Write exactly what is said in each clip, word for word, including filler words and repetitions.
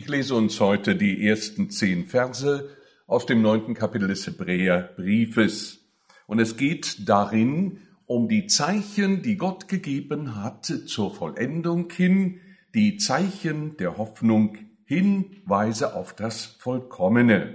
lese uns heute die ersten zehn Verse aus dem neunten Kapitel des Hebräerbriefes. Und es geht darin um die Zeichen, die Gott gegeben hat zur Vollendung hin, die Zeichen der Hoffnung, Hinweise auf das Vollkommene.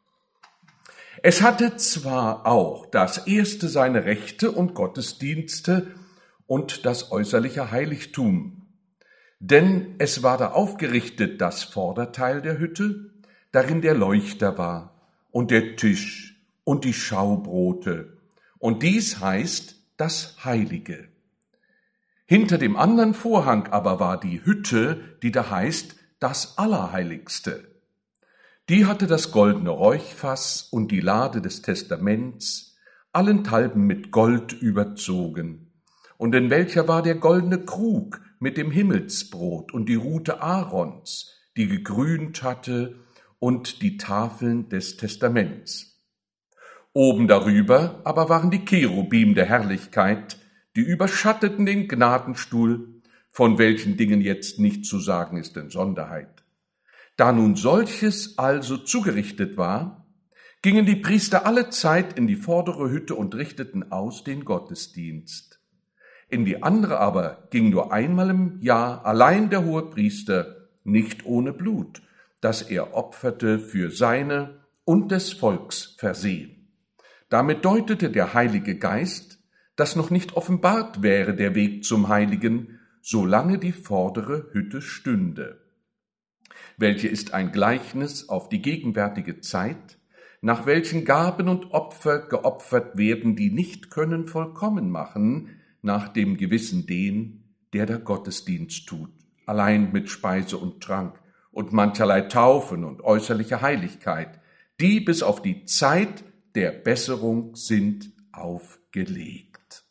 Es hatte zwar auch das erste seine Rechte und Gottesdienste und das äußerliche Heiligtum, denn es war da aufgerichtet das Vorderteil der Hütte, darin der Leuchter war und der Tisch und die Schaubrote, und dies heißt das Heilige. Hinter dem anderen Vorhang aber war die Hütte, die da heißt das Allerheiligste. Die hatte das goldene Räuchfass und die Lade des Testaments, allenthalben mit Gold überzogen. Und in welcher war der goldene Krug mit dem Himmelsbrot und die Rute Aarons, die gegrünt hatte, und die Tafeln des Testaments. Oben darüber aber waren die Cherubim der Herrlichkeit, die überschatteten den Gnadenstuhl, von welchen Dingen jetzt nicht zu sagen ist in Sonderheit. Da nun solches also zugerichtet war, gingen die Priester alle Zeit in die vordere Hütte und richteten aus den Gottesdienst. In die andere aber ging nur einmal im Jahr allein der Hohepriester, nicht ohne Blut, das er opferte für seine und des Volks Versehen. Damit deutete der Heilige Geist, dass noch nicht offenbart wäre der Weg zum Heiligen, solange die vordere Hütte stünde. Welche ist ein Gleichnis auf die gegenwärtige Zeit, nach welchen Gaben und Opfer geopfert werden, die nicht können vollkommen machen, nach dem Gewissen den, der da Gottesdienst tut, allein mit Speise und Trank und mancherlei Taufen und äußerliche Heiligkeit, die bis auf die Zeit der Besserung sind aufgelegt.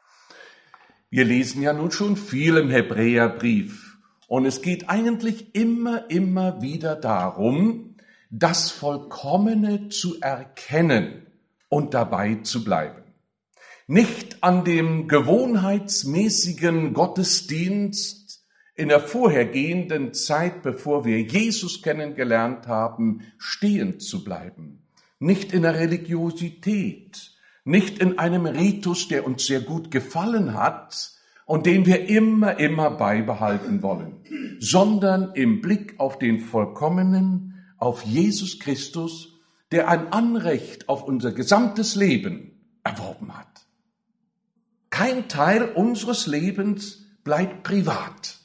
Wir lesen ja nun schon viel im Hebräerbrief. Und es geht eigentlich immer, immer wieder darum, das Vollkommene zu erkennen und dabei zu bleiben. Nicht an dem gewohnheitsmäßigen Gottesdienst in der vorhergehenden Zeit, bevor wir Jesus kennengelernt haben, stehen zu bleiben. Nicht in der Religiosität, nicht in einem Ritus, der uns sehr gut gefallen hat, und den wir immer, immer beibehalten wollen, sondern im Blick auf den Vollkommenen, auf Jesus Christus, der ein Anrecht auf unser gesamtes Leben erworben hat. Kein Teil unseres Lebens bleibt privat.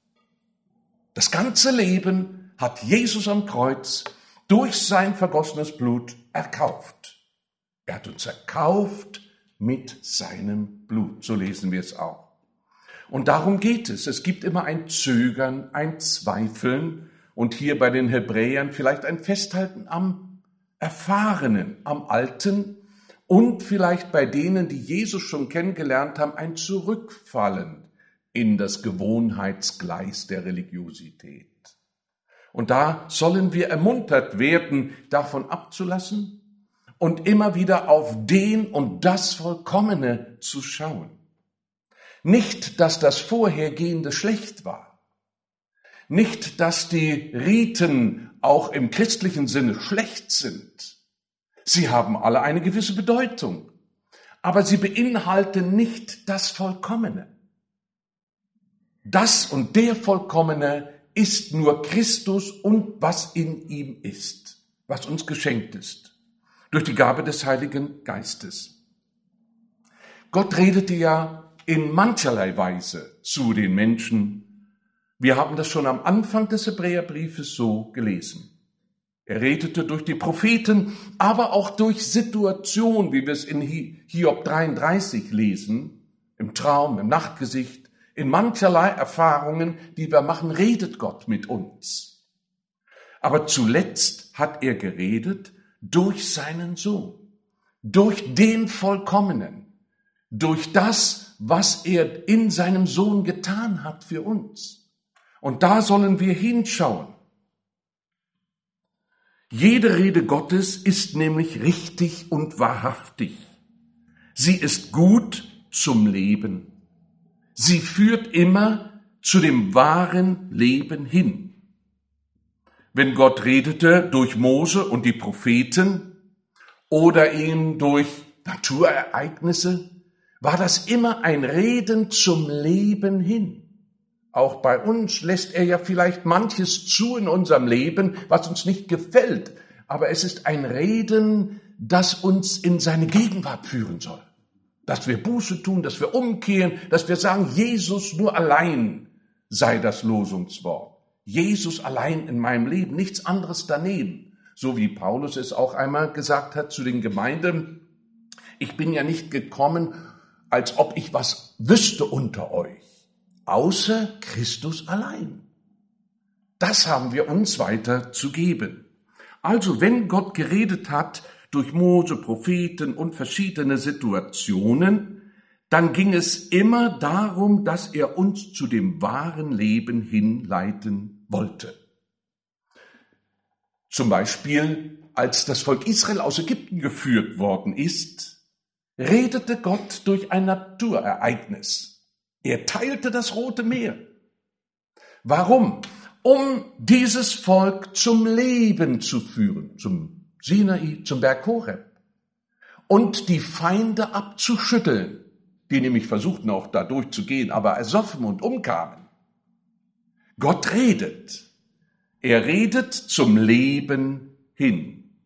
Das ganze Leben hat Jesus am Kreuz durch sein vergossenes Blut erkauft. Er hat uns erkauft mit seinem Blut, so lesen wir es auch. Und darum geht es. Es gibt immer ein Zögern, ein Zweifeln und hier bei den Hebräern vielleicht ein Festhalten am Erfahrenen, am Alten und vielleicht bei denen, die Jesus schon kennengelernt haben, ein Zurückfallen in das Gewohnheitsgleis der Religiosität. Und da sollen wir ermuntert werden, davon abzulassen und immer wieder auf den und das Vollkommene zu schauen. Nicht, dass das Vorhergehende schlecht war. Nicht, dass die Riten auch im christlichen Sinne schlecht sind. Sie haben alle eine gewisse Bedeutung, aber sie beinhalten nicht das Vollkommene. Das und der Vollkommene ist nur Christus und was in ihm ist, was uns geschenkt ist, durch die Gabe des Heiligen Geistes. Gott redete ja in mancherlei Weise zu den Menschen. Wir haben das schon am Anfang des Hebräerbriefes so gelesen. Er redete durch die Propheten, aber auch durch Situationen, wie wir es in Hiob dreiunddreißig lesen, im Traum, im Nachtgesicht, in mancherlei Erfahrungen, die wir machen, redet Gott mit uns. Aber zuletzt hat er geredet durch seinen Sohn, durch den Vollkommenen, durch das, was er in seinem Sohn getan hat für uns. Und da sollen wir hinschauen. Jede Rede Gottes ist nämlich richtig und wahrhaftig. Sie ist gut zum Leben. Sie führt immer zu dem wahren Leben hin. wenn Gott redete durch Mose und die Propheten oder ihn durch Naturereignisse, war das immer ein Reden zum Leben hin. Auch bei uns lässt er ja vielleicht manches zu in unserem Leben, was uns nicht gefällt. Aber es ist ein Reden, das uns in seine Gegenwart führen soll. Dass wir Buße tun, dass wir umkehren, dass wir sagen, Jesus nur allein sei das Losungswort. Jesus allein in meinem Leben, nichts anderes daneben. So wie Paulus es auch einmal gesagt hat zu den Gemeinden, ich bin ja nicht gekommen, als ob ich was wüsste unter euch. Außer Christus allein. Das haben wir uns weiter zu geben. Also wenn Gott geredet hat durch Mose, Propheten und verschiedene Situationen, dann ging es immer darum, dass er uns zu dem wahren Leben hinleiten wollte. Zum Beispiel, als das Volk Israel aus Ägypten geführt worden ist, redete Gott durch ein Naturereignis. Er teilte das Rote Meer. Warum? Um dieses Volk zum Leben zu führen, zum Sinai, zum Berg Horeb. Und die Feinde abzuschütteln, die nämlich versuchten auch da durchzugehen, aber ersoffen und umkamen. Gott redet. Er redet zum Leben hin.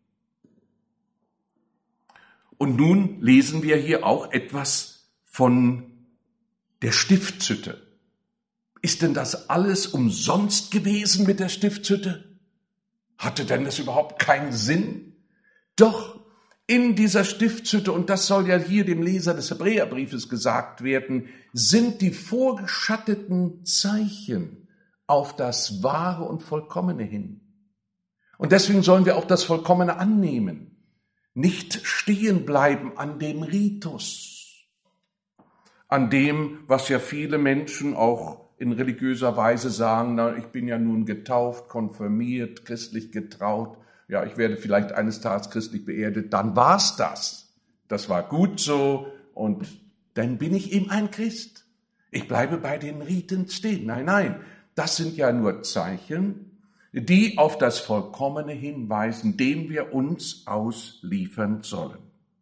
Und nun lesen wir hier auch etwas von der Stiftshütte. Ist denn das alles umsonst gewesen mit der Stiftshütte? Hatte denn das überhaupt keinen Sinn? Doch in dieser Stiftshütte, und das soll ja hier dem Leser des Hebräerbriefes gesagt werden, sind die vorgeschatteten Zeichen auf das Wahre und Vollkommene hin. Und deswegen sollen wir auch das Vollkommene annehmen, nicht stehen bleiben an dem Ritus, an dem, was ja viele Menschen auch in religiöser Weise sagen, na, ich bin ja nun getauft, konfirmiert, christlich getraut, ja, ich werde vielleicht eines Tages christlich beerdigt, dann war's das. Das war gut so und dann bin ich eben ein Christ. Ich bleibe bei den Riten stehen. Nein, nein, das sind ja nur Zeichen, die auf das Vollkommene hinweisen, dem wir uns ausliefern sollen.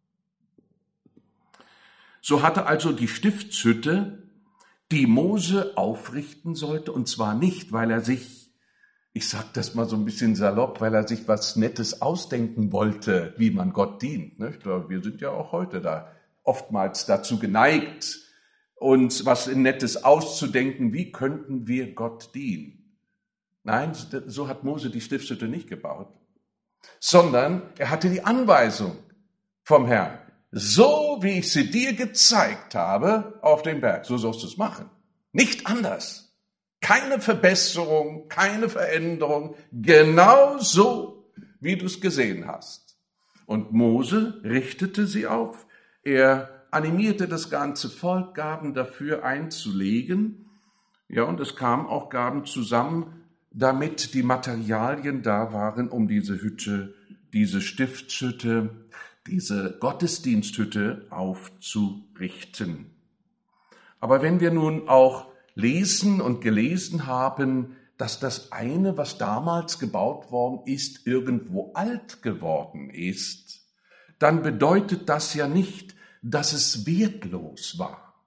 So hatte also die Stiftshütte, die Mose aufrichten sollte, und zwar nicht, weil er sich, ich sage das mal so ein bisschen salopp, weil er sich was Nettes ausdenken wollte, wie man Gott dient. Nicht? Wir sind ja auch heute da oftmals dazu geneigt, uns was Nettes auszudenken, wie könnten wir Gott dienen. Nein, so hat Mose die Stiftshütte nicht gebaut, sondern er hatte die Anweisung vom Herrn. So wie ich sie dir gezeigt habe auf dem Berg, so sollst du es machen. Nicht anders. Keine Verbesserung, keine Veränderung, genau so, wie du es gesehen hast. Und Mose richtete sie auf. Er animierte das ganze Volk, Gaben dafür einzulegen. Ja, und es kamen auch Gaben zusammen, damit die Materialien da waren, um diese Hütte, diese Stiftshütte, diese Gottesdiensthütte aufzurichten. Aber wenn wir nun auch lesen und gelesen haben, dass das eine, was damals gebaut worden ist, irgendwo alt geworden ist, dann bedeutet das ja nicht, dass es wertlos war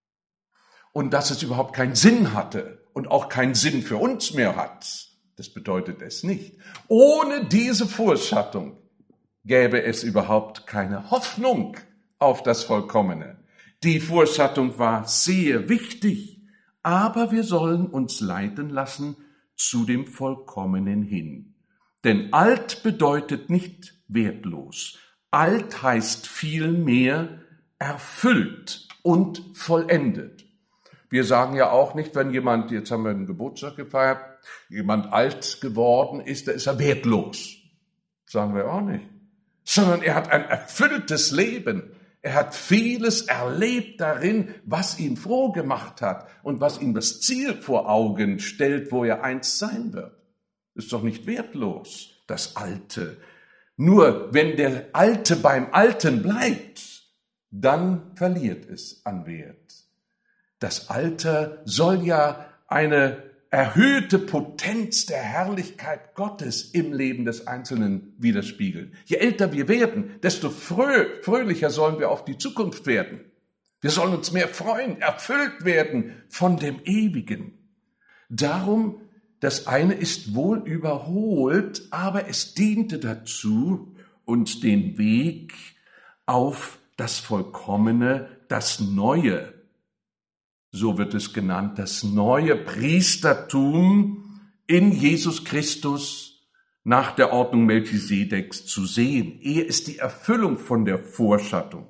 und dass es überhaupt keinen Sinn hatte und auch keinen Sinn für uns mehr hat. Das bedeutet es nicht. Ohne diese Vorschattung gäbe es überhaupt keine Hoffnung auf das Vollkommene. Die Vorschattung war sehr wichtig, aber wir sollen uns leiten lassen zu dem Vollkommenen hin. Denn alt bedeutet nicht wertlos. Alt heißt vielmehr erfüllt und vollendet. Wir sagen ja auch nicht, wenn jemand, jetzt haben wir einen Geburtstag gefeiert, jemand alt geworden ist, dann ist er wertlos. Sagen wir auch nicht. Sondern er hat ein erfülltes Leben. Er hat vieles erlebt darin, was ihn froh gemacht hat und was ihm das Ziel vor Augen stellt, wo er einst sein wird. Ist doch nicht wertlos, das Alte. Nur wenn der Alte beim Alten bleibt, dann verliert es an Wert. Das Alte soll ja eine erhöhte Potenz der Herrlichkeit Gottes im Leben des Einzelnen widerspiegeln. Je älter wir werden, desto frö- fröhlicher sollen wir auf die Zukunft werden. Wir sollen uns mehr freuen, erfüllt werden von dem Ewigen. Darum, das eine ist wohl überholt, aber es diente dazu, uns den Weg auf das Vollkommene, das Neue, so wird es genannt, das neue Priestertum in Jesus Christus nach der Ordnung Melchisedeks zu sehen. Er ist die Erfüllung von der Vorschattung.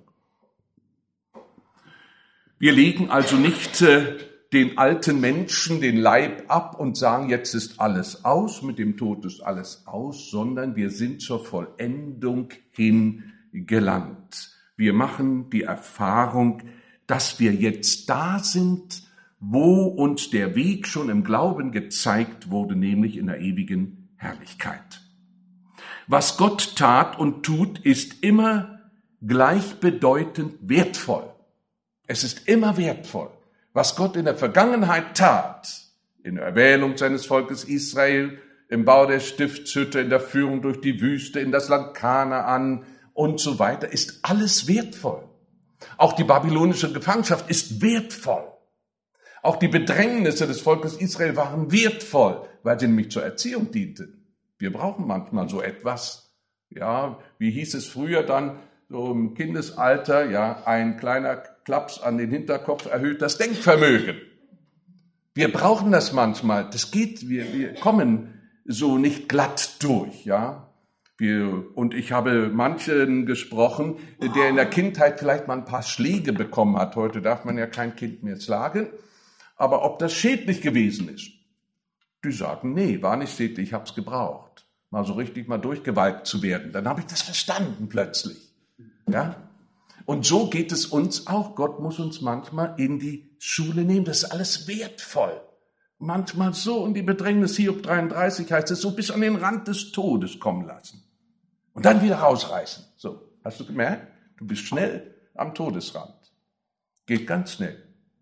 Wir legen also nicht äh, den alten Menschen den Leib ab und sagen, jetzt ist alles aus, mit dem Tod ist alles aus, sondern wir sind zur Vollendung hin gelangt. Wir machen die Erfahrung, dass wir jetzt da sind, wo uns der Weg schon im Glauben gezeigt wurde, nämlich in der ewigen Herrlichkeit. Was Gott tat und tut, ist immer gleichbedeutend wertvoll. Es ist immer wertvoll. Was Gott in der Vergangenheit tat, in der Erwählung seines Volkes Israel, im Bau der Stiftshütte, in der Führung durch die Wüste, in das Land Kanaan und so weiter, ist alles wertvoll. Auch die babylonische Gefangenschaft ist wertvoll. Auch die Bedrängnisse des Volkes Israel waren wertvoll, weil sie nämlich zur Erziehung dienten. Wir brauchen manchmal so etwas. Ja, wie hieß es früher dann, so im Kindesalter, ja, ein kleiner Klaps an den Hinterkopf erhöht das Denkvermögen. Wir brauchen das manchmal. Das geht, wir, wir kommen so nicht glatt durch, ja. Wir, und ich habe manchen gesprochen, der in der Kindheit vielleicht mal ein paar Schläge bekommen hat. Heute darf man ja kein Kind mehr schlagen. Aber ob das schädlich gewesen ist, die sagen, nee, war nicht schädlich, ich habe es gebraucht. Mal so richtig mal durchgewalkt zu werden. Dann habe ich das verstanden plötzlich. Ja? Und so geht es uns auch. Gott muss uns manchmal in die Schule nehmen. Das ist alles wertvoll. Manchmal so in die Bedrängnis, Hiob dreiunddreißig heißt es, so bis an den Rand des Todes kommen lassen. Und dann wieder rausreißen. So, hast du gemerkt? Du bist schnell am Todesrand. Geht ganz schnell.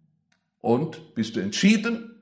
Und bist du entschieden,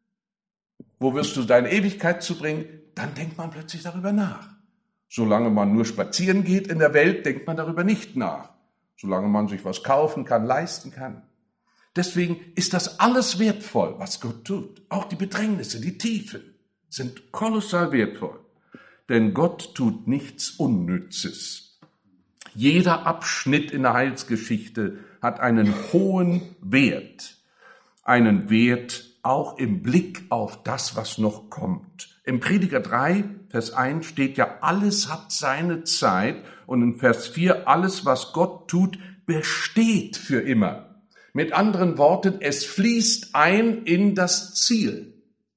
wo wirst du deine Ewigkeit zubringen, dann denkt man plötzlich darüber nach. Solange man nur spazieren geht in der Welt, denkt man darüber nicht nach. Solange man sich was kaufen kann, leisten kann. Deswegen ist das alles wertvoll, was Gott tut. Auch die Bedrängnisse, die Tiefen sind kolossal wertvoll. Denn Gott tut nichts Unnützes. Jeder Abschnitt in der Heilsgeschichte hat einen hohen Wert. Einen Wert auch im Blick auf das, was noch kommt. Im Prediger drei, Vers eins steht ja, alles hat seine Zeit. Und in Vers vier, alles, was Gott tut, besteht für immer. Mit anderen Worten, es fließt ein in das Ziel.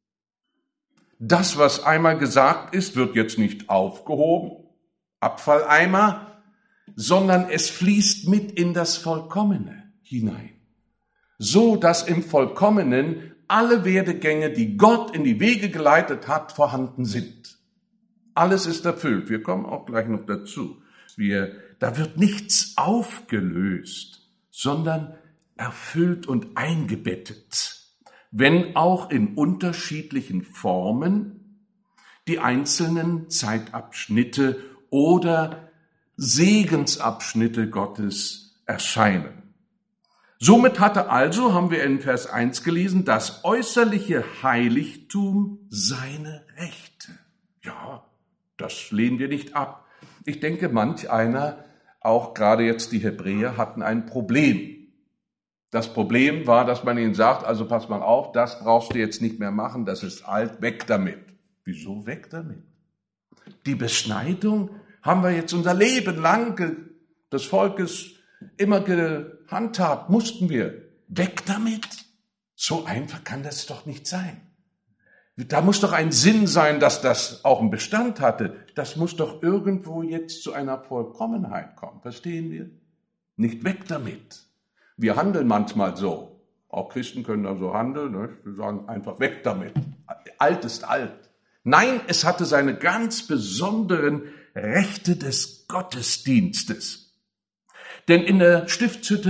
Das, was einmal gesagt ist, wird jetzt nicht aufgehoben, Abfalleimer, sondern es fließt mit in das Vollkommene hinein. So, dass im Vollkommenen alle Werdegänge, die Gott in die Wege geleitet hat, vorhanden sind. Alles ist erfüllt. Wir kommen auch gleich noch dazu. Wir, da wird nichts aufgelöst, sondern erfüllt und eingebettet. Wenn auch in unterschiedlichen Formen die einzelnen Zeitabschnitte oder Segensabschnitte Gottes erscheinen. Somit hatte also, haben wir in Vers eins gelesen, das äußerliche Heiligtum seine Rechte. Ja, das lehnen wir nicht ab. Ich denke, manch einer, auch gerade jetzt die Hebräer, hatten ein Problem. Das Problem war, dass man ihnen sagt, also pass mal auf, das brauchst du jetzt nicht mehr machen, das ist alt, weg damit. Wieso weg damit? Die Beschneidung haben wir jetzt unser Leben lang des Volkes immer gehandhabt, mussten wir. Weg damit? So einfach kann das doch nicht sein. Da muss doch ein Sinn sein, dass das auch einen Bestand hatte. Das muss doch irgendwo jetzt zu einer Vollkommenheit kommen. Verstehen wir? Nicht weg damit. Wir handeln manchmal so. Auch Christen können da so handeln. Ne? Wir sagen einfach weg damit. Alt ist alt. Nein, es hatte seine ganz besonderen Rechte des Gottesdienstes. Denn in der Stiftshütte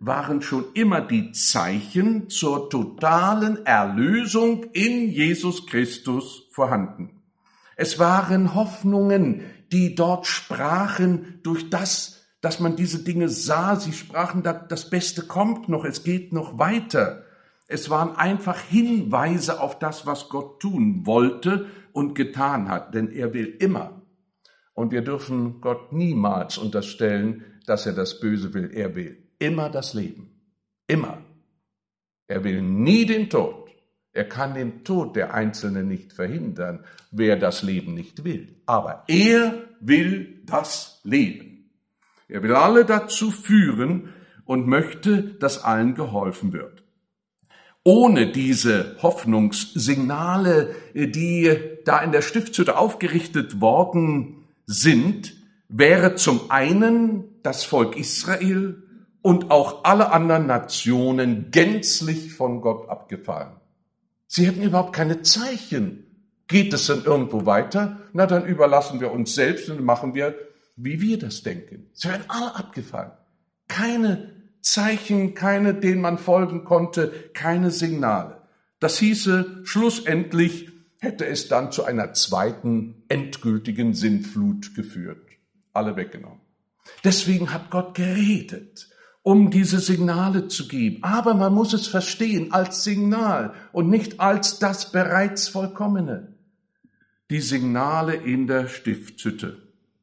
waren schon immer die Zeichen zur totalen Erlösung in Jesus Christus vorhanden. Es waren Hoffnungen, die dort sprachen durch das, dass man diese Dinge sah. Sie sprachen, das Beste kommt noch, es geht noch weiter. Es waren einfach Hinweise auf das, was Gott tun wollte und getan hat, denn er will immer. Und wir dürfen Gott niemals unterstellen, dass er das Böse will. Er will immer das Leben. Immer. Er will nie den Tod. Er kann den Tod der Einzelnen nicht verhindern, wer das Leben nicht will. Aber er will das Leben. Er will alle dazu führen und möchte, dass allen geholfen wird. Ohne diese Hoffnungssignale, die da in der Stiftshütte aufgerichtet worden sind, wäre zum einen das Volk Israel und auch alle anderen Nationen gänzlich von Gott abgefallen. Sie hätten überhaupt keine Zeichen. Geht es denn irgendwo weiter? Na, dann überlassen wir uns selbst und machen wir, wie wir das denken. Sie wären alle abgefallen. Keine Zeichen, keine, denen man folgen konnte, keine Signale. Das hieße, schlussendlich hätte es dann zu einer zweiten, endgültigen Sintflut geführt. Alle weggenommen. Deswegen hat Gott geredet, um diese Signale zu geben. Aber man muss es verstehen als Signal und nicht als das bereits Vollkommene. Die Signale in der Stiftshütte.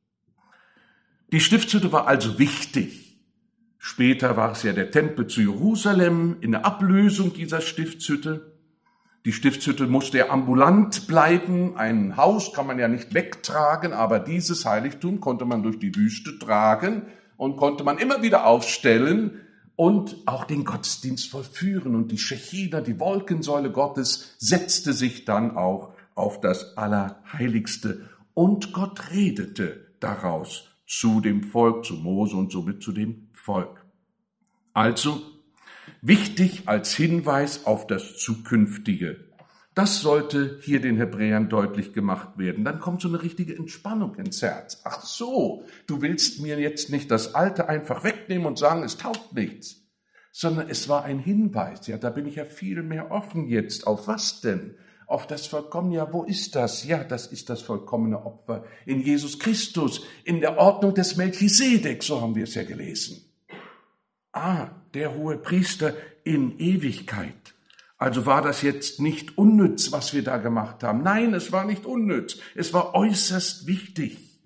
Die Stiftshütte war also wichtig. Später war es ja der Tempel zu Jerusalem in der Ablösung dieser Stiftshütte. Die Stiftshütte musste ja ambulant bleiben. Ein Haus kann man ja nicht wegtragen, aber dieses Heiligtum konnte man durch die Wüste tragen und konnte man immer wieder aufstellen und auch den Gottesdienst vollführen. Und die Schechina, die Wolkensäule Gottes, setzte sich dann auch auf das Allerheiligste. Und Gott redete daraus zu dem Volk, zu Mose und somit zu dem Volk. Also wichtig als Hinweis auf das Zukünftige. Das sollte hier den Hebräern deutlich gemacht werden. Dann kommt so eine richtige Entspannung ins Herz. Ach so, du willst mir jetzt nicht das Alte einfach wegnehmen und sagen, es taugt nichts, sondern es war ein Hinweis. Ja, da bin ich ja viel mehr offen jetzt. Auf was denn? Auf das Vollkommene. Ja, wo ist das? Ja, das ist das vollkommene Opfer in Jesus Christus, in der Ordnung des Melchisedek, so haben wir es ja gelesen. Ah, der hohe Priester in Ewigkeit. Also war das jetzt nicht unnütz, was wir da gemacht haben. Nein, es war nicht unnütz. Es war äußerst wichtig.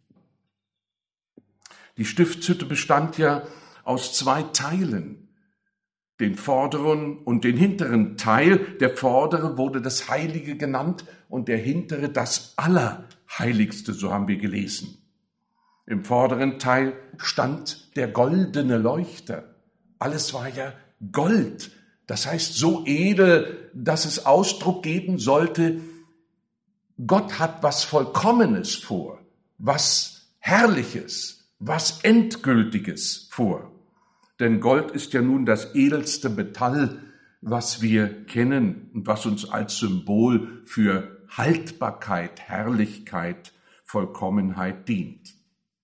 Die Stiftshütte bestand ja aus zwei Teilen. Den vorderen und den hinteren Teil. Der vordere wurde das Heilige genannt und der hintere das Allerheiligste, so haben wir gelesen. Im vorderen Teil stand der goldene Leuchter. Alles war ja Gold. Das heißt, so edel, dass es Ausdruck geben sollte, Gott hat was Vollkommenes vor, was Herrliches, was Endgültiges vor. Denn Gold ist ja nun das edelste Metall, was wir kennen und was uns als Symbol für Haltbarkeit, Herrlichkeit, Vollkommenheit dient.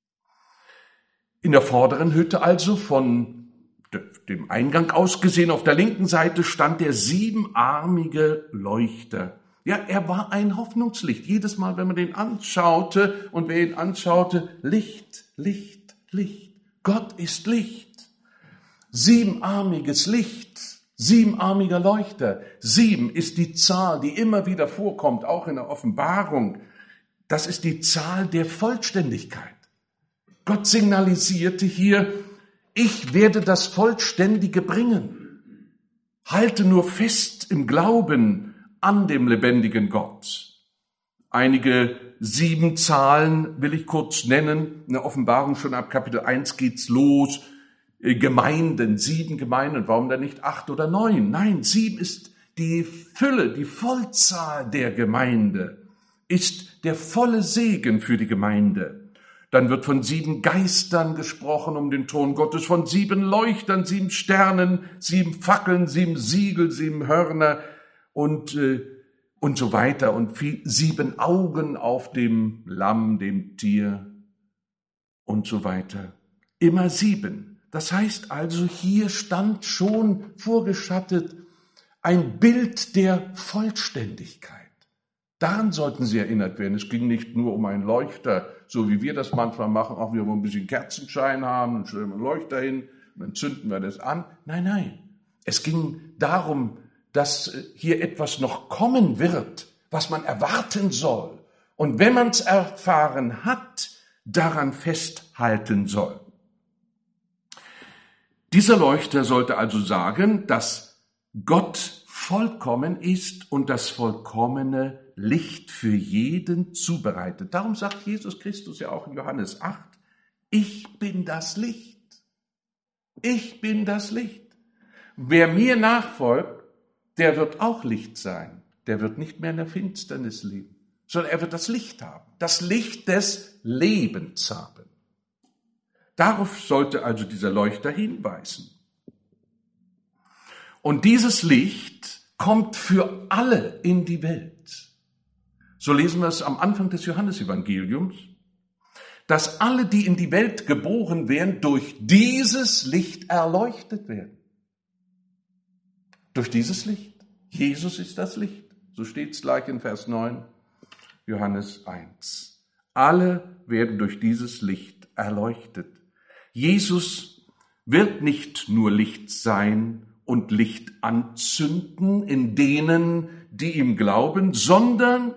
In der vorderen Hütte also von dem Eingang aus gesehen, auf der linken Seite stand der siebenarmige Leuchter. Ja, er war ein Hoffnungslicht. Jedes Mal, wenn man den anschaute und wer ihn anschaute, Licht, Licht, Licht. Gott ist Licht. Siebenarmiges Licht, siebenarmiger Leuchter. Sieben ist die Zahl, die immer wieder vorkommt, auch in der Offenbarung. Das ist die Zahl der Vollständigkeit. Gott signalisierte hier, ich werde das Vollständige bringen. Halte nur fest im Glauben an dem lebendigen Gott. Einige sieben Zahlen will ich kurz nennen. In der Offenbarung schon ab Kapitel eins geht's los. Gemeinden, sieben Gemeinden. Warum dann nicht acht oder neun? Nein, sieben ist die Fülle, die Vollzahl der Gemeinde, ist der volle Segen für die Gemeinde. Dann wird von sieben Geistern gesprochen um den Thron Gottes, von sieben Leuchtern, sieben Sternen, sieben Fackeln, sieben Siegel, sieben Hörner und, äh, und so weiter. Und viel, sieben Augen auf dem Lamm, dem Tier und so weiter. Immer sieben. Das heißt also, hier stand schon vorgeschattet ein Bild der Vollständigkeit. Daran sollten Sie erinnert werden. Es ging nicht nur um einen Leuchter, so wie wir das manchmal machen, auch wir wollen ein bisschen Kerzenschein haben, dann stellen wir einen Leuchter hin, dann zünden wir das an. Nein, nein. Es ging darum, dass hier etwas noch kommen wird, was man erwarten soll. Und wenn man es erfahren hat, daran festhalten soll. Dieser Leuchter sollte also sagen, dass Gott vollkommen ist und das vollkommene Licht für jeden zubereitet. Darum sagt Jesus Christus ja auch in Johannes acht, ich bin das Licht. Ich bin das Licht. Wer mir nachfolgt, der wird auch Licht sein. Der wird nicht mehr in der Finsternis leben, sondern er wird das Licht haben. Das Licht des Lebens haben. Darauf sollte also dieser Leuchter hinweisen. Und dieses Licht kommt für alle in die Welt. So lesen wir es am Anfang des Johannesevangeliums, dass alle, die in die Welt geboren werden, durch dieses Licht erleuchtet werden. Durch dieses Licht. Jesus ist das Licht. So steht es gleich in Vers neun, Johannes eins. Alle werden durch dieses Licht erleuchtet. Jesus wird nicht nur Licht sein und Licht anzünden in denen, die ihm glauben, sondern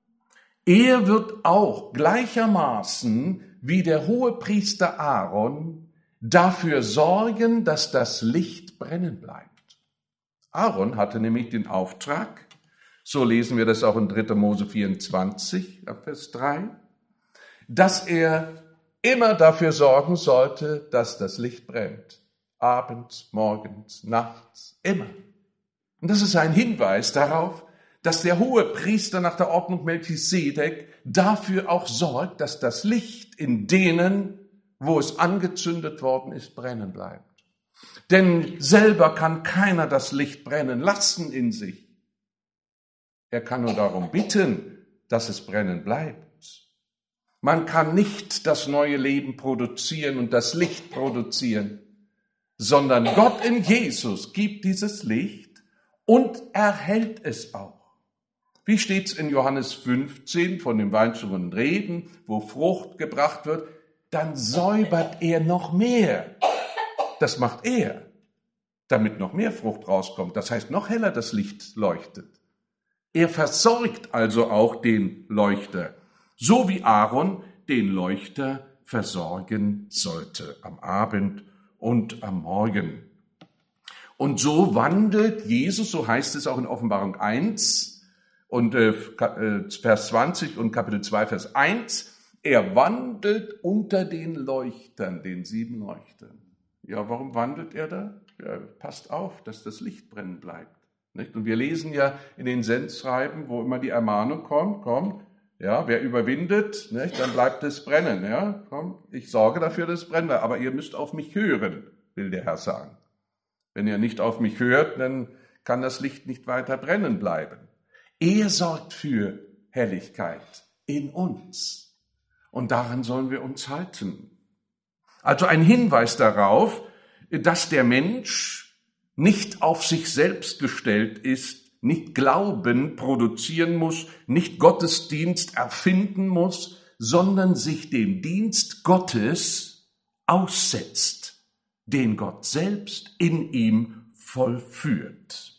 er wird auch gleichermaßen wie der Hohepriester Aaron dafür sorgen, dass das Licht brennen bleibt. Aaron hatte nämlich den Auftrag, so lesen wir das auch in dritter Mose vierundzwanzig, Vers drei, dass er immer dafür sorgen sollte, dass das Licht brennt. Abends, morgens, nachts, immer. Und das ist ein Hinweis darauf, dass der Hohepriester nach der Ordnung Melchisedek dafür auch sorgt, dass das Licht in denen, wo es angezündet worden ist, brennen bleibt. Denn selber kann keiner das Licht brennen lassen in sich. Er kann nur darum bitten, dass es brennen bleibt. Man kann nicht das neue Leben produzieren und das Licht produzieren, sondern Gott in Jesus gibt dieses Licht und erhält es auch. Wie steht's in Johannes fünfzehn von dem Weinstock und Reben, wo Frucht gebracht wird? Dann säubert er noch mehr. Das macht er, damit noch mehr Frucht rauskommt. Das heißt, noch heller das Licht leuchtet. Er versorgt also auch den Leuchter, so wie Aaron den Leuchter versorgen sollte am Abend und am Morgen. Und so wandelt Jesus, so heißt es auch in Offenbarung eins und äh, Vers zwanzig und Kapitel zwei, Vers eins, er wandelt unter den Leuchtern, den sieben Leuchtern. Ja, warum wandelt er da? Ja, passt auf, dass das Licht brennen bleibt. Nicht? Und wir lesen ja in den Sendschreiben, wo immer die Ermahnung kommt, kommt, ja, wer überwindet, nicht, dann bleibt es brennen. Ja, komm, ich sorge dafür, dass es brennt, aber ihr müsst auf mich hören, will der Herr sagen. Wenn ihr nicht auf mich hört, dann kann das Licht nicht weiter brennen bleiben. Er sorgt für Helligkeit in uns. Und daran sollen wir uns halten. Also ein Hinweis darauf, dass der Mensch nicht auf sich selbst gestellt ist, nicht Glauben produzieren muss, nicht Gottesdienst erfinden muss, sondern sich dem Dienst Gottes aussetzt, den Gott selbst in ihm vollführt.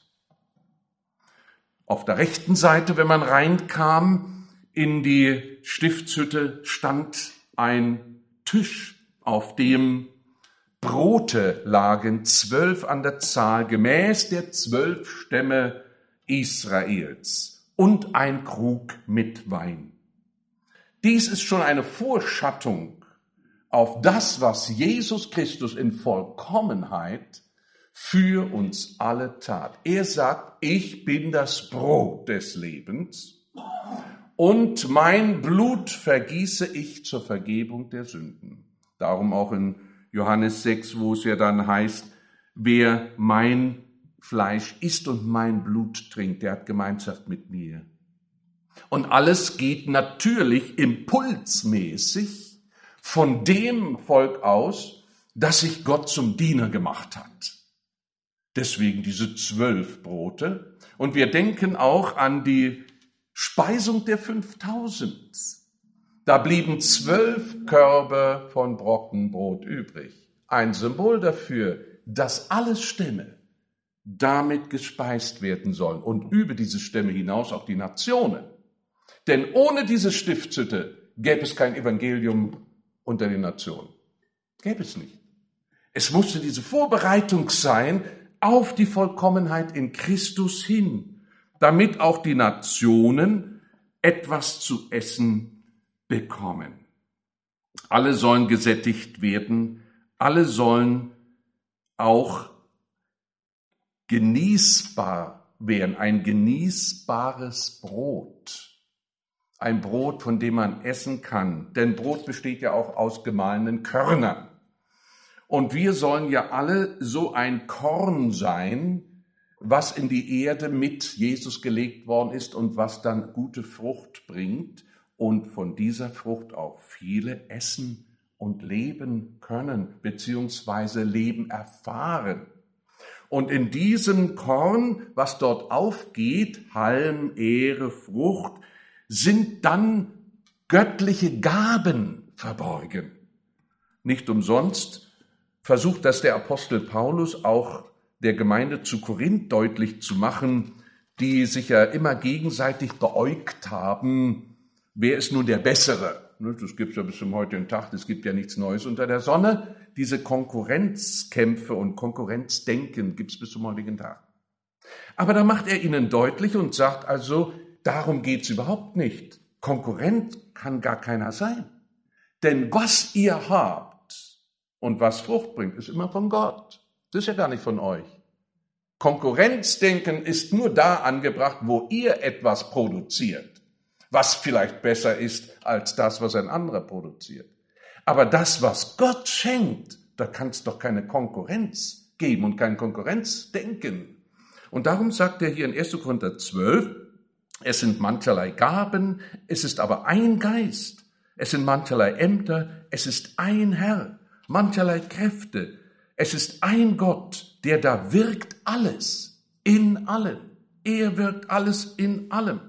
Auf der rechten Seite, wenn man reinkam in die Stiftshütte, stand ein Tisch, auf dem Brote lagen, zwölf an der Zahl, gemäß der zwölf Stämme Israels und ein Krug mit Wein. Dies ist schon eine Vorschattung auf das, was Jesus Christus in Vollkommenheit für uns alle tat. Er sagt, ich bin das Brot des Lebens und mein Blut vergieße ich zur Vergebung der Sünden. Darum auch in Johannes sechs, wo es ja dann heißt, wer mein Fleisch isst und mein Blut trinkt, der hat Gemeinschaft mit mir. Und alles geht natürlich impulsmäßig von dem Volk aus, dass sich Gott zum Diener gemacht hat. Deswegen diese zwölf Brote. Und wir denken auch an die Speisung der fünftausend. Da blieben zwölf Körbe von Brockenbrot übrig. Ein Symbol dafür, dass alle Stämme damit gespeist werden sollen und über diese Stämme hinaus auch die Nationen. Denn ohne diese Stiftshütte gäbe es kein Evangelium unter den Nationen. Gäbe es nicht. Es musste diese Vorbereitung sein auf die Vollkommenheit in Christus hin, damit auch die Nationen etwas zu essen bekommen. Alle sollen gesättigt werden, alle sollen auch genießbar werden, ein genießbares Brot. Ein Brot, von dem man essen kann, denn Brot besteht ja auch aus gemahlenen Körnern. Und wir sollen ja alle so ein Korn sein, was in die Erde mit Jesus gelegt worden ist und was dann gute Frucht bringt und von dieser Frucht auch viele essen und leben können, beziehungsweise Leben erfahren. Und in diesem Korn, was dort aufgeht, Halm, Ähre, Frucht, sind dann göttliche Gaben verborgen. Nicht umsonst versucht das der Apostel Paulus auch der Gemeinde zu Korinth deutlich zu machen, die sich ja immer gegenseitig geäugt haben, wer ist nun der Bessere? Das gibt es ja bis zum heutigen Tag, es gibt ja nichts Neues unter der Sonne. Diese Konkurrenzkämpfe und Konkurrenzdenken gibt es bis zum heutigen Tag. Aber da macht er ihnen deutlich und sagt also, darum geht es überhaupt nicht. Konkurrent kann gar keiner sein. Denn was ihr habt und was Frucht bringt, ist immer von Gott. Das ist ja gar nicht von euch. Konkurrenzdenken ist nur da angebracht, wo ihr etwas produziert, was vielleicht besser ist als das, was ein anderer produziert. Aber das, was Gott schenkt, da kann es doch keine Konkurrenz geben und kein Konkurrenzdenken. Und darum sagt er hier in erster Korinther zwölf, es sind mancherlei Gaben, es ist aber ein Geist, es sind mancherlei Ämter, es ist ein Herr, mancherlei Kräfte, es ist ein Gott, der da wirkt alles in allem. Er wirkt alles in allem.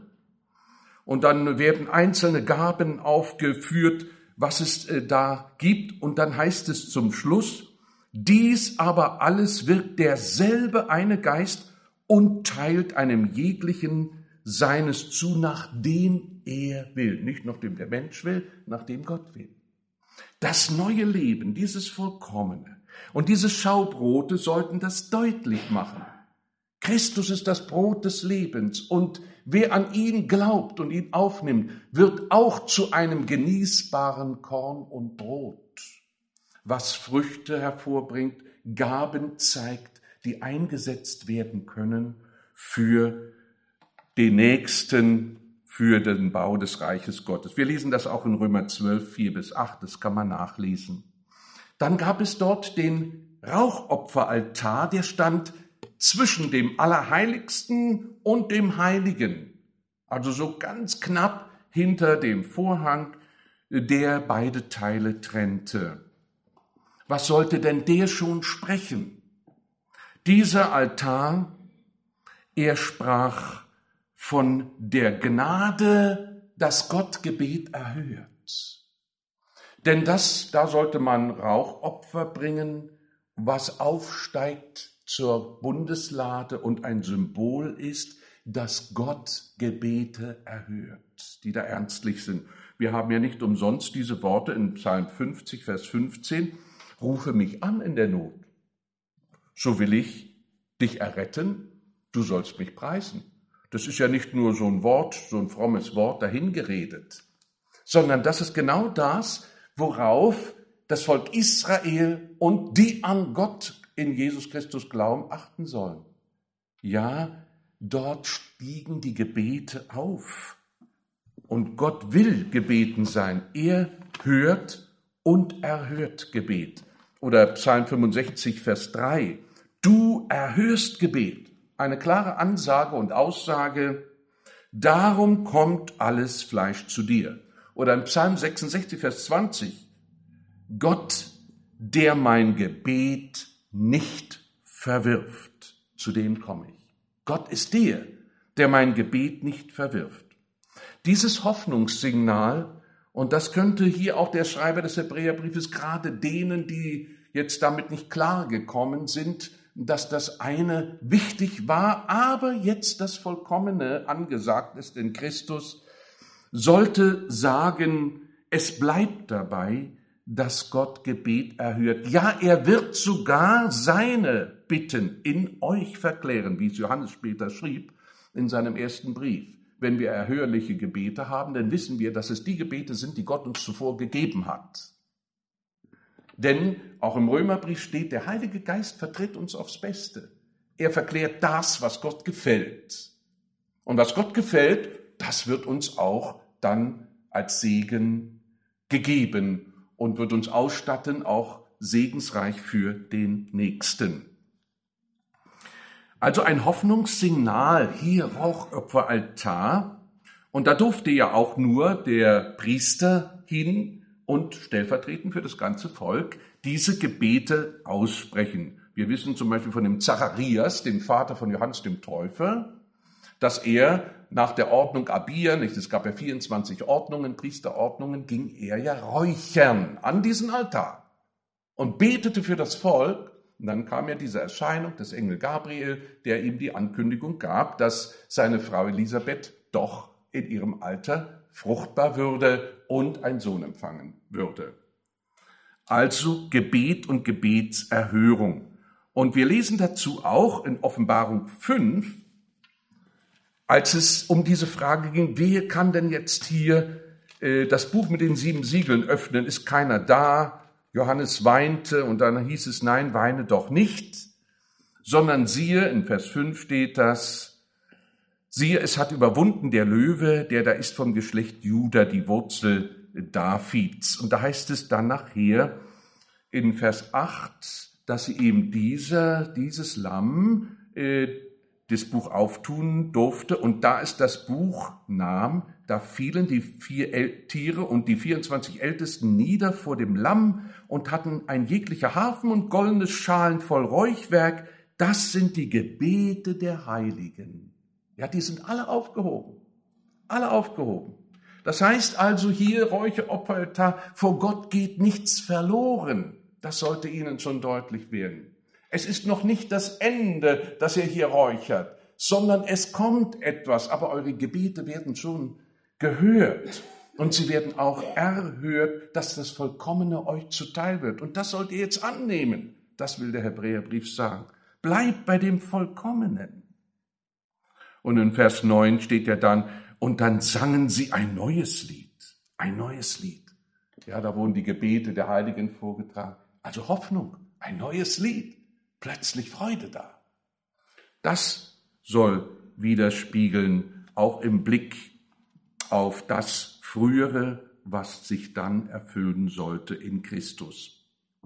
Und dann werden einzelne Gaben aufgeführt, was es äh, da gibt. Und dann heißt es zum Schluss, dies aber alles wirkt derselbe eine Geist und teilt einem jeglichen seines zu, nach dem er will. Nicht nach dem der Mensch will, nach dem Gott will. Das neue Leben, dieses Vollkommene und diese Schaubrote sollten das deutlich machen. Christus ist das Brot des Lebens und wer an ihn glaubt und ihn aufnimmt, wird auch zu einem genießbaren Korn und Brot, was Früchte hervorbringt, Gaben zeigt, die eingesetzt werden können für den Nächsten, für den Bau des Reiches Gottes. Wir lesen das auch in Römer zwölf, vier bis acht, das kann man nachlesen. Dann gab es dort den Rauchopferaltar, der stand zwischen dem Allerheiligsten und dem Heiligen, also so ganz knapp hinter dem Vorhang, der beide Teile trennte. Was sollte denn der schon sprechen? Dieser Altar, er sprach von der Gnade, dass Gott Gebet erhört. Denn das, da sollte man Rauchopfer bringen, was aufsteigt zur Bundeslade und ein Symbol ist, dass Gott Gebete erhört, die da ernstlich sind. Wir haben ja nicht umsonst diese Worte in Psalm fünfzig, Vers fünfzehn, rufe mich an in der Not, so will ich dich erretten, du sollst mich preisen. Das ist ja nicht nur so ein Wort, so ein frommes Wort dahingeredet, sondern das ist genau das, worauf das Volk Israel und die an Gott in Jesus Christus glauben, achten sollen. Ja, dort stiegen die Gebete auf. Und Gott will gebeten sein. Er hört und erhört Gebet. Oder Psalm fünfundsechzig, Vers drei. Du erhörst Gebet. Eine klare Ansage und Aussage, darum kommt alles Fleisch zu dir. Oder im Psalm sechsundsechzig, Vers zwanzig, Gott der mein Gebet nicht verwirft. Zu dem komme ich. Gott ist der, der mein Gebet nicht verwirft. Dieses Hoffnungssignal, und das könnte hier auch der Schreiber des Hebräerbriefes gerade denen, die jetzt damit nicht klargekommen sind, dass das eine wichtig war, aber jetzt das Vollkommene angesagt ist in Christus, sollte sagen, es bleibt dabei, dass Gott Gebet erhört. Ja, er wird sogar seine Bitten in euch verklären, wie es Johannes später schrieb in seinem ersten Brief. Wenn wir erhörliche Gebete haben, dann wissen wir, dass es die Gebete sind, die Gott uns zuvor gegeben hat. Denn auch im Römerbrief steht, der Heilige Geist vertritt uns aufs Beste. Er verklärt das, was Gott gefällt. Und was Gott gefällt, das wird uns auch dann als Segen gegeben und wird uns ausstatten, auch segensreich für den Nächsten. Also ein Hoffnungssignal, hier Rauchopferaltar. Und da durfte ja auch nur der Priester hin und stellvertretend für das ganze Volk diese Gebete aussprechen. Wir wissen zum Beispiel von dem Zacharias, dem Vater von Johannes dem Täufer, dass er nach der Ordnung Abia, nicht, es gab ja vierundzwanzig Ordnungen, Priesterordnungen, ging er ja räuchern an diesen Altar und betete für das Volk. Und dann kam ja diese Erscheinung des Engel Gabriel, der ihm die Ankündigung gab, dass seine Frau Elisabeth doch in ihrem Alter fruchtbar würde und einen Sohn empfangen würde. Also Gebet und Gebetserhörung. Und wir lesen dazu auch in Offenbarung fünf, als es um diese Frage ging, wer kann denn jetzt hier äh, das Buch mit den sieben Siegeln öffnen? Ist keiner da? Johannes weinte und dann hieß es, nein, weine doch nicht, sondern siehe, in Vers fünf steht das, siehe, es hat überwunden der Löwe, der da ist vom Geschlecht Juda, die Wurzel Davids. Und da heißt es dann nachher in Vers acht, dass sie eben dieser, dieses Lamm äh, das Buch auftun durfte. Und da es das Buch nahm, da fielen die vier El- Tiere und die vierundzwanzig Ältesten nieder vor dem Lamm und hatten ein jeglicher Harfen und goldene Schalen voll Räuchwerk. Das sind die Gebete der Heiligen. Ja, die sind alle aufgehoben. Alle aufgehoben. Das heißt also hier, Räucheropferaltar, vor Gott geht nichts verloren. Das sollte Ihnen schon deutlich werden. Es ist noch nicht das Ende, dass ihr hier räuchert, sondern es kommt etwas, aber eure Gebete werden schon gehört und sie werden auch erhört, dass das Vollkommene euch zuteil wird. Und das sollt ihr jetzt annehmen. Das will der Hebräerbrief sagen. Bleibt bei dem Vollkommenen. Und in Vers neun steht ja dann, und dann sangen sie ein neues Lied, ein neues Lied. Ja, da wurden die Gebete der Heiligen vorgetragen. Also Hoffnung, ein neues Lied. Plötzlich Freude da. Das soll widerspiegeln, auch im Blick auf das Frühere, was sich dann erfüllen sollte in Christus.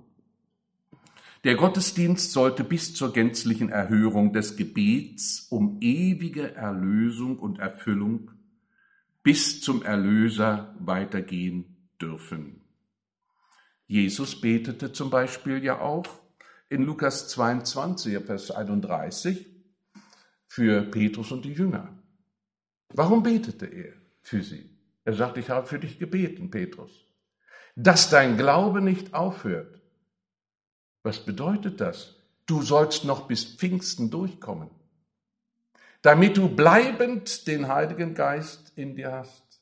Der Gottesdienst sollte bis zur gänzlichen Erhörung des Gebets um ewige Erlösung und Erfüllung bis zum Erlöser weitergehen dürfen. Jesus betete zum Beispiel ja auch in Lukas zweiundzwanzig, Vers einunddreißig, für Petrus und die Jünger. Warum betete er für sie? Er sagt, ich habe für dich gebeten, Petrus, dass dein Glaube nicht aufhört. Was bedeutet das? Du sollst noch bis Pfingsten durchkommen, damit du bleibend den Heiligen Geist in dir hast.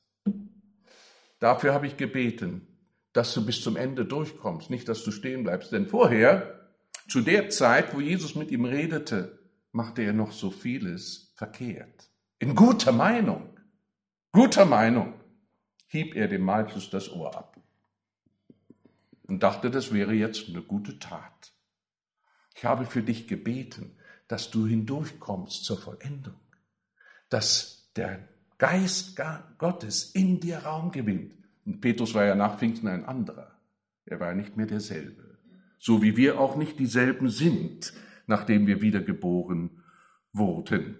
Dafür habe ich gebeten, dass du bis zum Ende durchkommst, nicht, dass du stehen bleibst. Denn vorher, zu der Zeit, wo Jesus mit ihm redete, machte er noch so vieles verkehrt. In guter Meinung, guter Meinung, hieb er dem Malchus das Ohr ab und dachte, das wäre jetzt eine gute Tat. Ich habe für dich gebeten, dass du hindurchkommst zur Vollendung, dass der Geist Gottes in dir Raum gewinnt. Und Petrus war ja nach Pfingsten ein anderer. Er war ja nicht mehr derselbe. So wie wir auch nicht dieselben sind, nachdem wir wiedergeboren wurden.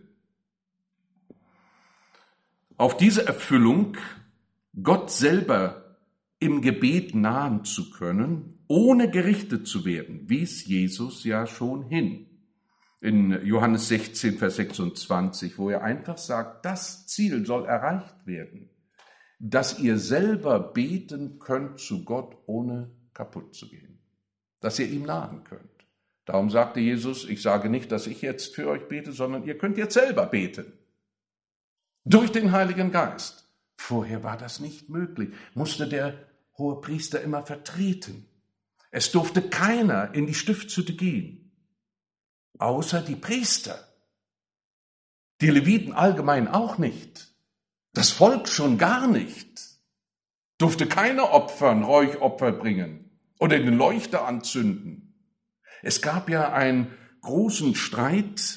Auf diese Erfüllung, Gott selber im Gebet nahen zu können, ohne gerichtet zu werden, wies Jesus ja schon hin. In Johannes sechzehn, Vers sechsundzwanzig, wo er einfach sagt, das Ziel soll erreicht werden, dass ihr selber beten könnt zu Gott, ohne kaputt zu gehen, dass ihr ihm nahen könnt. Darum sagte Jesus, ich sage nicht, dass ich jetzt für euch bete, sondern ihr könnt jetzt selber beten. Durch den Heiligen Geist. Vorher war das nicht möglich, musste der Hohepriester immer vertreten. Es durfte keiner in die Stiftshütte gehen, außer die Priester. Die Leviten allgemein auch nicht. Das Volk schon gar nicht. Durfte keiner opfern, Räuchopfer bringen oder den Leuchter anzünden. Es gab ja einen großen Streit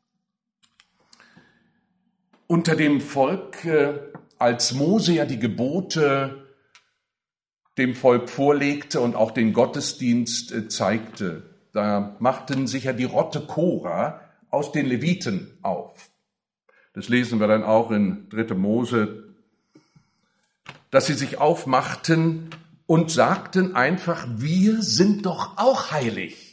unter dem Volk, als Mose ja die Gebote dem Volk vorlegte und auch den Gottesdienst zeigte. Da machten sich ja die Rotte Korah aus den Leviten auf. Das lesen wir dann auch in dritter Mose, dass sie sich aufmachten und sagten einfach, wir sind doch auch heilig.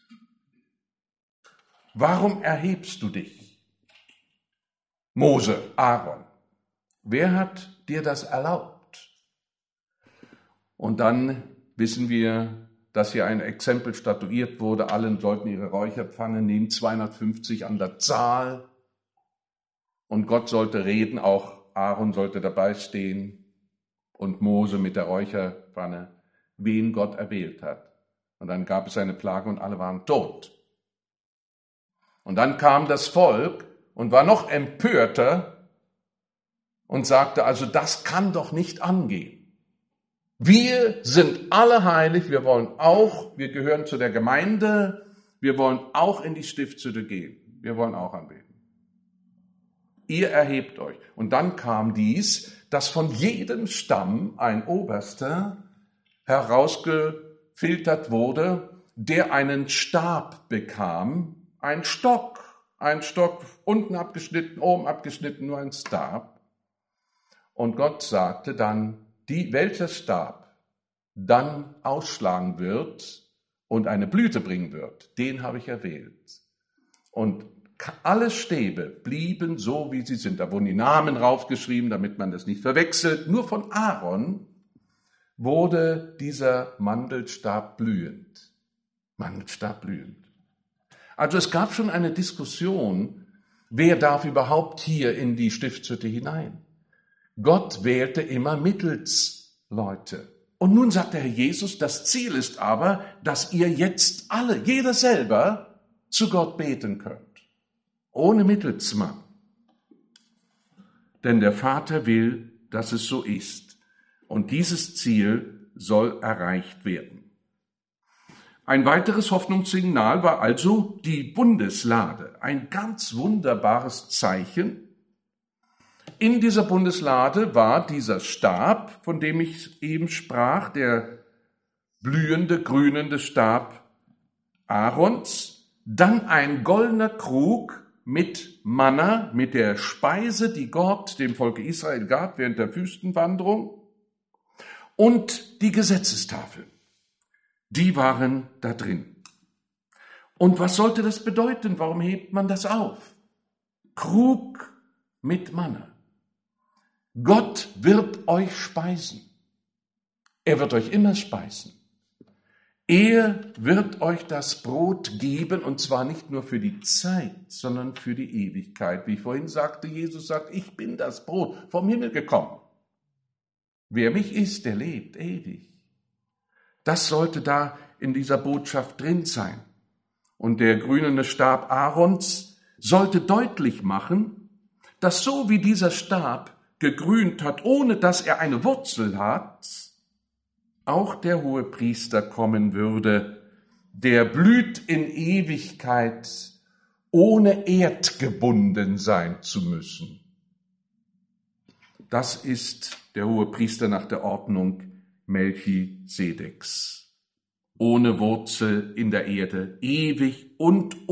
Warum erhebst du dich? Mose, Aaron, wer hat dir das erlaubt? Und dann wissen wir, dass hier ein Exempel statuiert wurde. Allen sollten ihre Räucherpfanne nehmen, zweihundertfünfzig an der Zahl. Und Gott sollte reden, auch Aaron sollte dabei stehen und Mose mit der Räucherpfanne, wen Gott erwählt hat. Und dann gab es eine Plage und alle waren tot. Und dann kam das Volk und war noch empörter und sagte, also das kann doch nicht angehen. Wir sind alle heilig, wir wollen auch, wir gehören zu der Gemeinde, wir wollen auch in die Stiftshütte gehen, wir wollen auch anbeten. Ihr erhebt euch. Und dann kam dies, dass von jedem Stamm ein Oberster herausgefiltert wurde, der einen Stab bekam, ein Stock, ein Stock, unten abgeschnitten, oben abgeschnitten, nur ein Stab. Und Gott sagte dann, die, welcher Stab dann ausschlagen wird und eine Blüte bringen wird, den habe ich erwählt. Und alle Stäbe blieben so, wie sie sind. Da wurden die Namen raufgeschrieben, damit man das nicht verwechselt. Nur von Aaron wurde dieser Mandelstab blühend. Mandelstab blühend. Also es gab schon eine Diskussion, wer darf überhaupt hier in die Stiftshütte hinein? Gott wählte immer Mittelsleute. Und nun sagt der Herr Jesus, das Ziel ist aber, dass ihr jetzt alle, jeder selber, zu Gott beten könnt. Ohne Mittelsmann. Denn der Vater will, dass es so ist. Und dieses Ziel soll erreicht werden. Ein weiteres Hoffnungssignal war also die Bundeslade. Ein ganz wunderbares Zeichen. In dieser Bundeslade war dieser Stab, von dem ich eben sprach, der blühende, grünende Stab Aarons, dann ein goldener Krug mit Manna, mit der Speise, die Gott dem Volke Israel gab während der Wüstenwanderung, und die Gesetzestafeln. Die waren da drin. Und was sollte das bedeuten? Warum hebt man das auf? Krug mit Manna. Gott wird euch speisen. Er wird euch immer speisen. Er wird euch das Brot geben, und zwar nicht nur für die Zeit, sondern für die Ewigkeit. Wie ich vorhin sagte, Jesus sagt, ich bin das Brot vom Himmel gekommen. Wer mich isst, der lebt ewig. Das sollte da in dieser Botschaft drin sein. Und der grünende Stab Aarons sollte deutlich machen, dass so wie dieser Stab gegrünt hat, ohne dass er eine Wurzel hat, auch der Hohepriester kommen würde, der blüht in Ewigkeit, ohne erdgebunden sein zu müssen. Das ist der Hohepriester nach der Ordnung Melchisedeks. Ohne Wurzel in der Erde, ewig und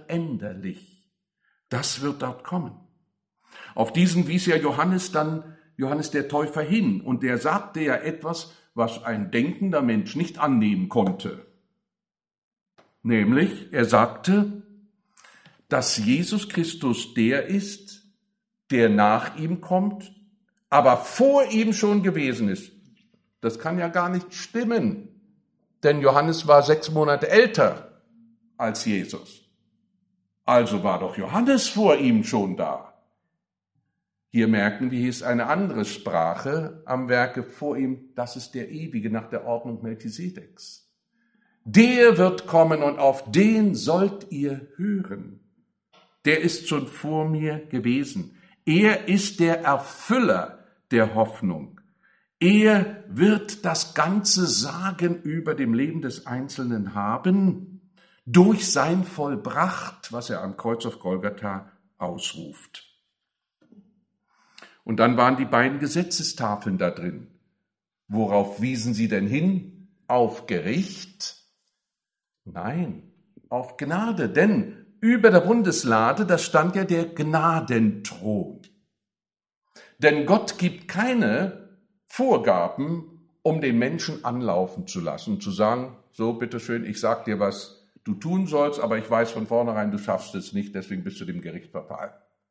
unveränderlich. Das wird dort kommen. Auf diesen wies ja Johannes dann Johannes der Täufer hin und der sagte ja etwas, was ein denkender Mensch nicht annehmen konnte. Nämlich, er sagte, dass Jesus Christus der ist, der nach ihm kommt, aber vor ihm schon gewesen ist. Das kann ja gar nicht stimmen, denn Johannes war sechs Monate älter als Jesus. Also war doch Johannes vor ihm schon da. Hier merken wir, hier ist eine andere Sprache am Werke vor ihm. Das ist der Ewige nach der Ordnung Melchisedeks. Der wird kommen und auf den sollt ihr hören. Der ist schon vor mir gewesen. Er ist der Erfüller der Hoffnung. Er wird das ganze Sagen über dem Leben des Einzelnen haben, durch sein Vollbracht, was er am Kreuz auf Golgatha ausruft. Und dann waren die beiden Gesetzestafeln da drin. Worauf wiesen sie denn hin? Auf Gericht? Nein, auf Gnade, denn über der Bundeslade, da stand ja der Gnadenthron. Denn Gott gibt keine Vorgaben, um den Menschen anlaufen zu lassen, zu sagen, so, bitteschön, ich sag dir, was du tun sollst, aber ich weiß von vornherein, du schaffst es nicht, deswegen bist du dem Gericht verfallen.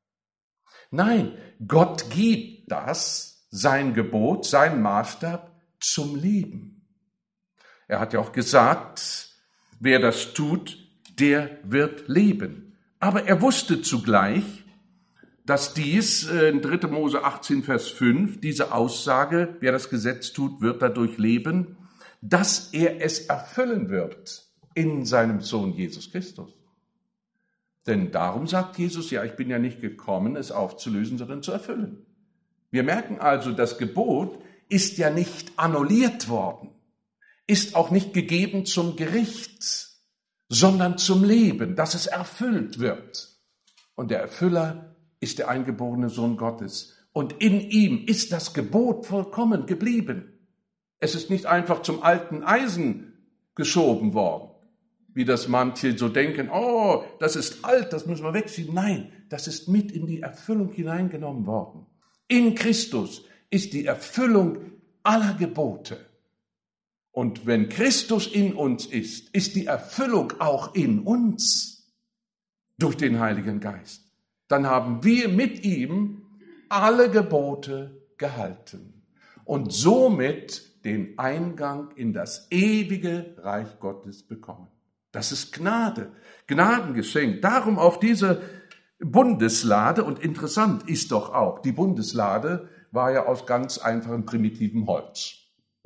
Nein, Gott gibt das, sein Gebot, sein Maßstab zum Leben. Er hat ja auch gesagt, wer das tut, der wird leben. Aber er wusste zugleich, dass dies in dritter Mose achtzehn, Vers fünf, diese Aussage, wer das Gesetz tut, wird dadurch leben, dass er es erfüllen wird in seinem Sohn Jesus Christus. Denn darum sagt Jesus, ja, ich bin ja nicht gekommen, es aufzulösen, sondern zu erfüllen. Wir merken also, das Gebot ist ja nicht annulliert worden, ist auch nicht gegeben zum Gericht, sondern zum Leben, dass es erfüllt wird. Und der Erfüller ist der eingeborene Sohn Gottes. Und in ihm ist das Gebot vollkommen geblieben. Es ist nicht einfach zum alten Eisen geschoben worden, wie das manche so denken, oh, das ist alt, das müssen wir wegschieben. Nein, das ist mit in die Erfüllung hineingenommen worden. In Christus ist die Erfüllung aller Gebote. Und wenn Christus in uns ist, ist die Erfüllung auch in uns durch den Heiligen Geist. Dann haben wir mit ihm alle Gebote gehalten und somit den Eingang in das ewige Reich Gottes bekommen. Das ist Gnade, Gnadengeschenk. Darum auf diese Bundeslade, und interessant ist doch auch, die Bundeslade war ja aus ganz einfachem primitivem Holz.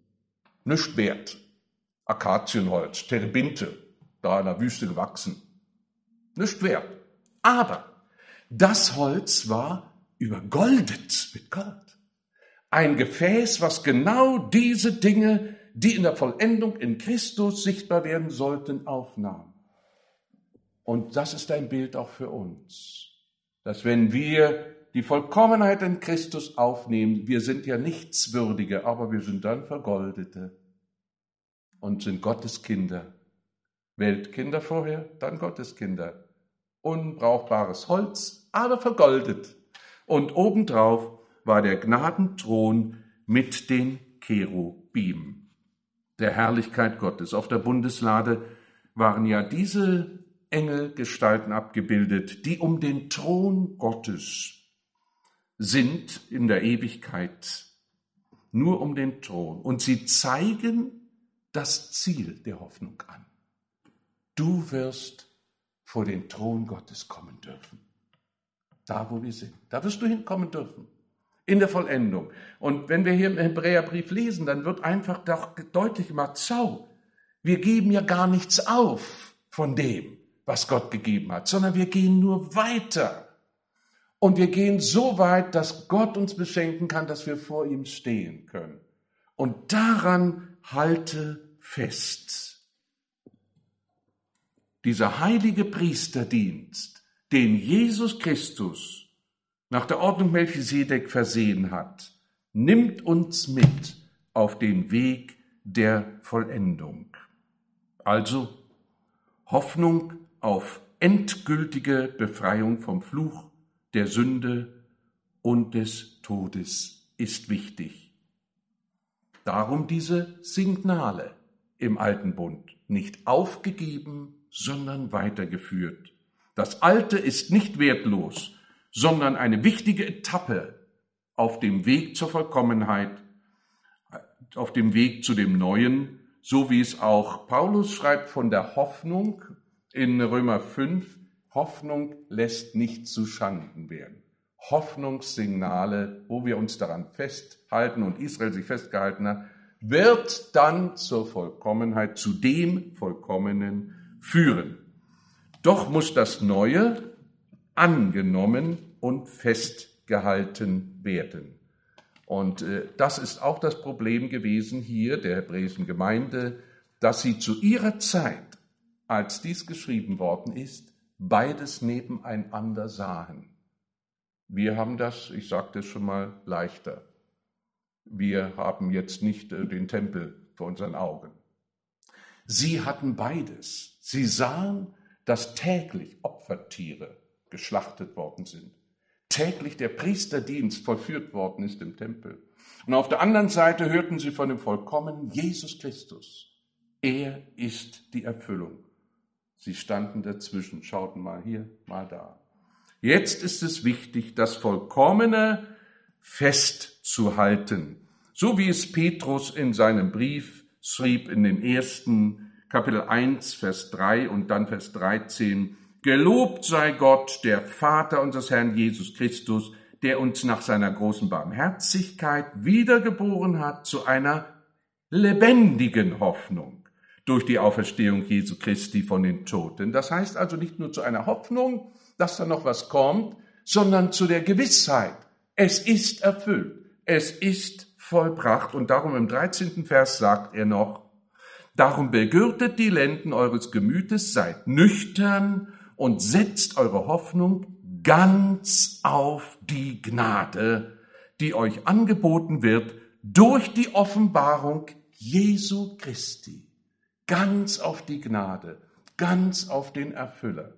Nicht wert. Akazienholz, Terebinte, da in der Wüste gewachsen. Nicht wert. Aber das Holz war übergoldet mit Gold. Ein Gefäß, was genau diese Dinge, die in der Vollendung in Christus sichtbar werden sollten, aufnahm. Und das ist ein Bild auch für uns, dass wenn wir die Vollkommenheit in Christus aufnehmen, wir sind ja nichtswürdige, aber wir sind dann Vergoldete und sind Gottes Kinder. Weltkinder vorher, dann Gottes Kinder. Unbrauchbares Holz, aber vergoldet. Und obendrauf war der Gnadenthron mit den Cherubim, der Herrlichkeit Gottes. Auf der Bundeslade waren ja diese Engelgestalten abgebildet, die um den Thron Gottes sind in der Ewigkeit, nur um den Thron. Und sie zeigen das Ziel der Hoffnung an. Du wirst vor den Thron Gottes kommen dürfen. Da, wo wir sind. Da wirst du hinkommen dürfen. In der Vollendung. Und wenn wir hier im Hebräerbrief lesen, dann wird einfach doch deutlich gemacht, schau, wir geben ja gar nichts auf von dem, was Gott gegeben hat, sondern wir gehen nur weiter. Und wir gehen so weit, dass Gott uns beschenken kann, dass wir vor ihm stehen können. Und daran halte fest. Dieser heilige Priesterdienst, den Jesus Christus nach der Ordnung Melchisedek versehen hat, nimmt uns mit auf den Weg der Vollendung. Also Hoffnung auf endgültige Befreiung vom Fluch der Sünde und des Todes ist wichtig. Darum diese Signale im Alten Bund. Nicht aufgegeben, sondern weitergeführt. Das Alte ist nicht wertlos, sondern eine wichtige Etappe auf dem Weg zur Vollkommenheit, auf dem Weg zu dem Neuen, so wie es auch Paulus schreibt von der Hoffnung in Römer fünf, Hoffnung lässt nicht zu Schanden werden. Hoffnungssignale, wo wir uns daran festhalten und Israel sich festgehalten hat, wird dann zur Vollkommenheit, zu dem Vollkommenen führen. Doch muss das Neue angenommen und festgehalten werden. Und äh, das ist auch das Problem gewesen hier der hebräischen Gemeinde, dass sie zu ihrer Zeit, als dies geschrieben worden ist, beides nebeneinander sahen. Wir haben das, ich sagte es schon mal, leichter. Wir haben jetzt nicht äh, den Tempel vor unseren Augen. Sie hatten beides. Sie sahen, dass täglich Opfertiere geschlachtet worden sind. Täglich der Priesterdienst vollführt worden ist im Tempel. Und auf der anderen Seite hörten sie von dem vollkommenen Jesus Christus. Er ist die Erfüllung. Sie standen dazwischen, schauten mal hier, mal da. Jetzt ist es wichtig, das Vollkommene festzuhalten. So wie es Petrus in seinem Brief schrieb in den ersten Kapitel eins, Vers drei und dann Vers dreizehn. Gelobt sei Gott, der Vater unseres Herrn Jesus Christus, der uns nach seiner großen Barmherzigkeit wiedergeboren hat zu einer lebendigen Hoffnung durch die Auferstehung Jesu Christi von den Toten. Das heißt also nicht nur zu einer Hoffnung, dass da noch was kommt, sondern zu der Gewissheit, es ist erfüllt, es ist vollbracht. Und darum im dreizehnten Vers sagt er noch, darum begürtet die Lenden eures Gemütes, seid nüchtern und setzt eure Hoffnung ganz auf die Gnade, die euch angeboten wird durch die Offenbarung Jesu Christi. Ganz auf die Gnade, ganz auf den Erfüller.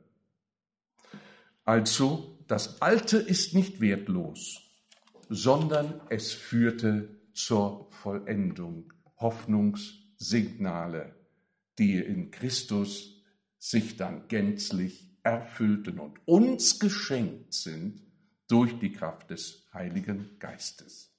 Also, das Alte ist nicht wertlos, sondern es führte zur Vollendung. Hoffnungssignale, die in Christus sich dann gänzlich erfüllten und uns geschenkt sind durch die Kraft des Heiligen Geistes.